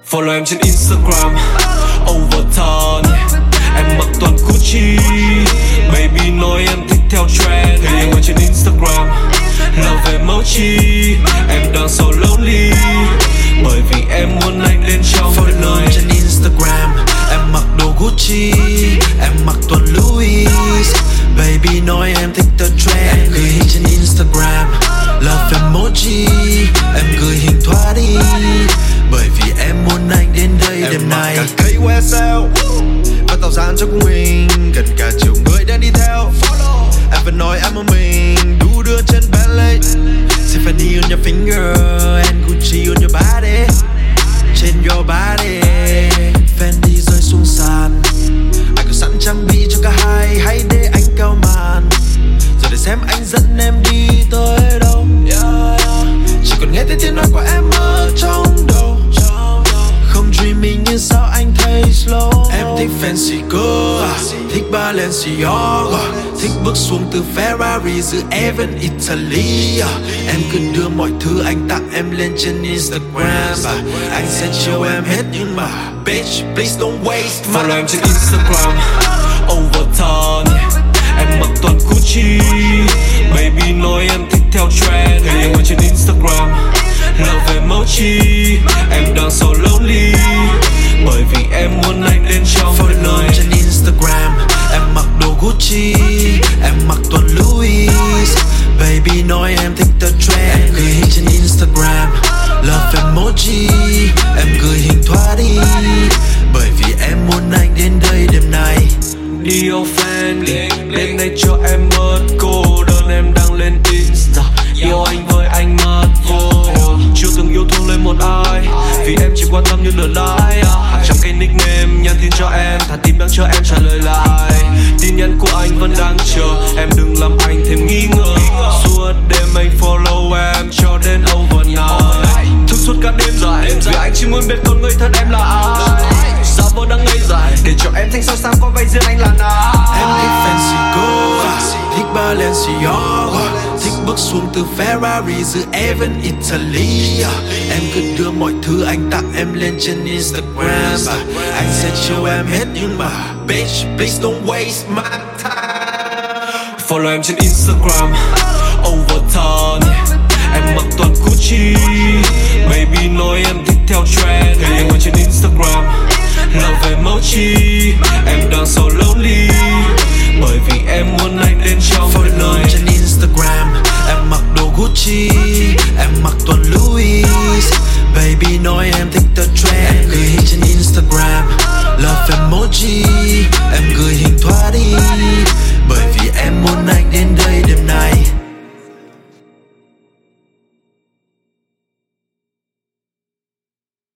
Follow em trên Instagram, overturn. Em mặc toàn Gucci, baby nói em thích theo trend. Thấy em ở trên Instagram, love emoji. Em đang so lonely, bởi vì em muốn anh lên trong đời này. Trên Instagram, em mặc đồ Gucci, em mặc toàn Louis. Baby nói em thích the trend. Em gửi hình trên Instagram, love emoji. Em gửi hình thoa đi, bởi vì em muốn anh đến đây đêm nay. Em mặc cả cây YSL và tạo dáng cho cùng mình, gần cả triệu người đang đi theo. Em vẫn nói em một mình, đu đưa trên Bentley. Tiffany on your finger and Gucci on your body, trên your body. Fendi rơi xuống sàn, anh có sẵn trang bị cho cả hai, hãy để anh cao màn rồi để xem anh dẫn em đi tới đâu. Chỉ còn nghe thấy tiếng nói của em ở trong đầu, không dreaming như sao anh thấy slow. Em thích fancy girl, thích Balenciaga, thích bước xuống từ Ferrari giữa Even Italy. Em cứ đưa mọi thứ anh tặng em lên trên Instagram, anh sẽ chiều em hết nhưng mà bitch please don't waste my Follow em trên Instagram, overturn. Em mặc toàn Gucci, baby nói em thích theo trend. Thấy em ở trên Instagram, love emoji. Em đang so lonely, bởi vì em muốn anh đến trong đời này. Trên Instagram, em mặc đồ Gucci, em mặc toàn Louis. Baby nói em thích the trend. Em gửi hình trên Instagram, love emoji. Em gửi hình thoa đi, bởi vì em muốn anh đến đây đêm nay. Dior Fendi, đêm nay cho em bớt cô đơn. Em đang lên Insta, yêu anh với ánh mắt vô. Chưa từng yêu thương lên một ai, vì em chỉ quan tâm như lửa lái. Hàng trăm cây nickname nhắn tin cho em, thả tim đang chờ em trả lời lại. Tin nhắn của anh vẫn đang chờ, em đừng làm anh thêm nghi ngờ. Suốt đêm anh follow em cho đến overnight. Thức suốt cả đêm dài, vì anh chỉ muốn biết con người thật em là ai. Sao vẫn đang ngây dại, để cho em thanh soi sáng có vai riêng anh là nào. Em thích fancy girl, thích Balenciaga, thích bước xuống từ Ferrari giữa Even Italy. Em cứ đưa mọi thứ anh tặng em lên trên Instagram, anh sẽ chiều em hết nhưng mà bitch please don't waste my time. Follow em trên Instagram, overturn. Em mặc toàn Gucci, baby nói em thích theo trend. Thấy em ở trên Instagram, love emoji. Em đang so lonely, bởi vì em muốn anh đến trong đời này. Trên Instagram, em mặc đồ Gucci, em mặc toàn Louis. Baby nói em thích the trend. Em gửi hình trên Instagram, love emoji.